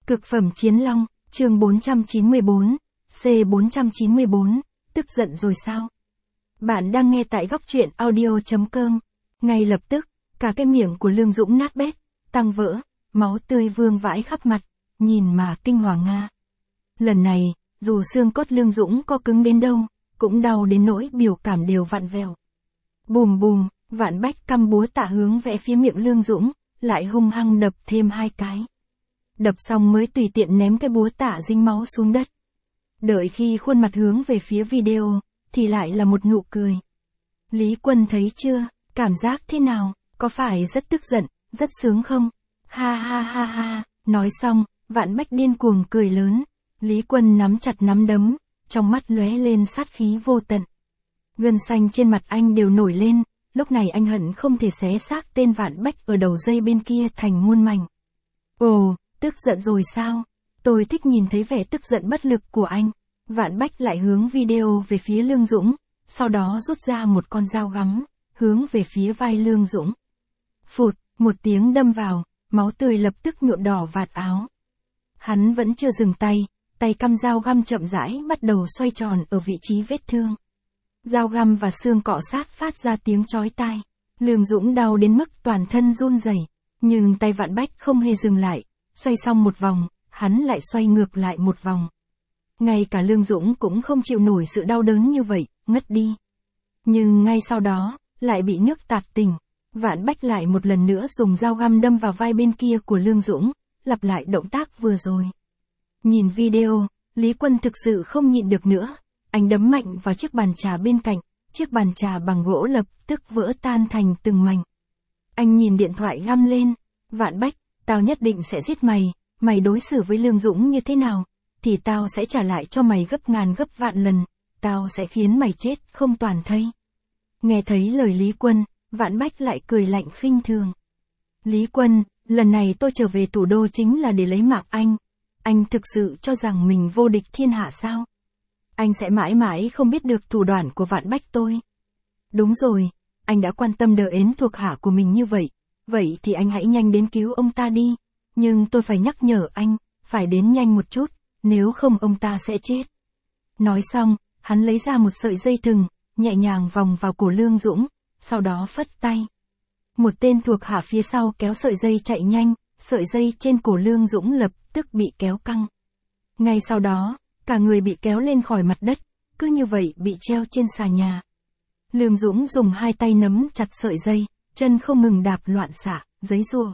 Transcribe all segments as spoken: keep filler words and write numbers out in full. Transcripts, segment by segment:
Cực phẩm chiến long, chương bốn trăm chín mươi bốn, C bốn trăm chín mươi bốn, tức giận rồi sao? Bạn đang nghe tại góc truyện audio chấm com. Ngay lập tức, cả cái miệng của Lương Dũng nát bét, tăng vỡ, máu tươi vương vãi khắp mặt, nhìn mà kinh hoàng nga. Lần này, dù xương cốt Lương Dũng có cứng đến đâu, cũng đau đến nỗi biểu cảm đều vặn vẹo. Bùm bùm, Vạn Bách căm búa tạ hướng vẽ phía miệng Lương Dũng, lại hung hăng đập thêm hai cái. Đập xong mới tùy tiện ném cái búa tạ dính máu xuống đất. Đợi khi khuôn mặt hướng về phía video, thì lại là một nụ cười. Lý Quân thấy chưa, cảm giác thế nào, có phải rất tức giận, rất sướng không? Ha ha ha ha, nói xong, Vạn Bách điên cuồng cười lớn. Lý Quân nắm chặt nắm đấm, trong mắt lóe lên sát khí vô tận. Gân xanh trên mặt anh đều nổi lên, lúc này anh hận không thể xé xác tên Vạn Bách ở đầu dây bên kia thành muôn mảnh. Ồ, tức giận rồi sao? Tôi thích nhìn thấy vẻ tức giận bất lực của anh. Vạn Bách lại hướng video về phía Lương Dũng, sau đó rút ra một con dao gắm, hướng về phía vai Lương Dũng. Phụt, một tiếng đâm vào, máu tươi lập tức nhuộm đỏ vạt áo. Hắn vẫn chưa dừng tay, tay căm dao găm chậm rãi bắt đầu xoay tròn ở vị trí vết thương. Dao găm và xương cọ sát phát ra tiếng chói tai. Lương Dũng đau đến mức toàn thân run rẩy, nhưng tay Vạn Bách không hề dừng lại, xoay xong một vòng, hắn lại xoay ngược lại một vòng. Ngay cả Lương Dũng cũng không chịu nổi sự đau đớn như vậy, ngất đi. Nhưng ngay sau đó, lại bị nước tạt tỉnh. Vạn Bách lại một lần nữa dùng dao găm đâm vào vai bên kia của Lương Dũng, lặp lại động tác vừa rồi. Nhìn video, Lý Quân thực sự không nhịn được nữa. Anh đấm mạnh vào chiếc bàn trà bên cạnh, chiếc bàn trà bằng gỗ lập tức vỡ tan thành từng mảnh. Anh nhìn điện thoại găm lên. Vạn Bách, tao nhất định sẽ giết mày, mày đối xử với Lương Dũng như thế nào, thì tao sẽ trả lại cho mày gấp ngàn gấp vạn lần, tao sẽ khiến mày chết không toàn thây. Nghe thấy lời Lý Quân, Vạn Bách lại cười lạnh khinh thường. Lý Quân, lần này tôi trở về thủ đô chính là để lấy mạng anh. Anh thực sự cho rằng mình vô địch thiên hạ sao? Anh sẽ mãi mãi không biết được thủ đoạn của Vạn Bách tôi. Đúng rồi, anh đã quan tâm đờ ến thuộc hạ của mình như vậy, vậy thì anh hãy nhanh đến cứu ông ta đi. Nhưng tôi phải nhắc nhở anh, phải đến nhanh một chút, nếu không ông ta sẽ chết. Nói xong, hắn lấy ra một sợi dây thừng, nhẹ nhàng vòng vào cổ Lương Dũng, sau đó phất tay. Một tên thuộc hạ phía sau kéo sợi dây chạy nhanh, sợi dây trên cổ Lương Dũng lập tức bị kéo căng. Ngay sau đó, cả người bị kéo lên khỏi mặt đất, cứ như vậy bị treo trên xà nhà. Lương Dũng dùng hai tay nắm chặt sợi dây, chân không ngừng đạp loạn xạ, giấy giụa.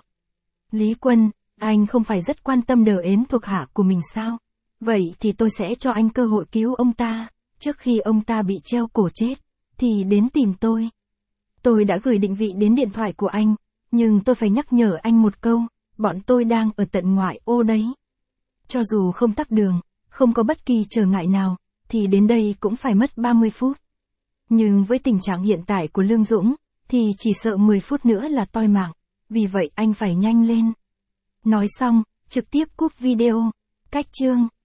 Lý Quân, anh không phải rất quan tâm đờ ến thuộc hạ của mình sao? Vậy thì tôi sẽ cho anh cơ hội cứu ông ta, trước khi ông ta bị treo cổ chết, thì đến tìm tôi. Tôi đã gửi định vị đến điện thoại của anh, nhưng tôi phải nhắc nhở anh một câu, bọn tôi đang ở tận ngoại ô đấy. Cho dù không tắc đường, không có bất kỳ trở ngại nào, thì đến đây cũng phải mất ba mươi phút. Nhưng với tình trạng hiện tại của Lương Dũng, thì chỉ sợ mười phút nữa là toi mạng, vì vậy anh phải nhanh lên. Nói xong, trực tiếp cúp video. Cách chương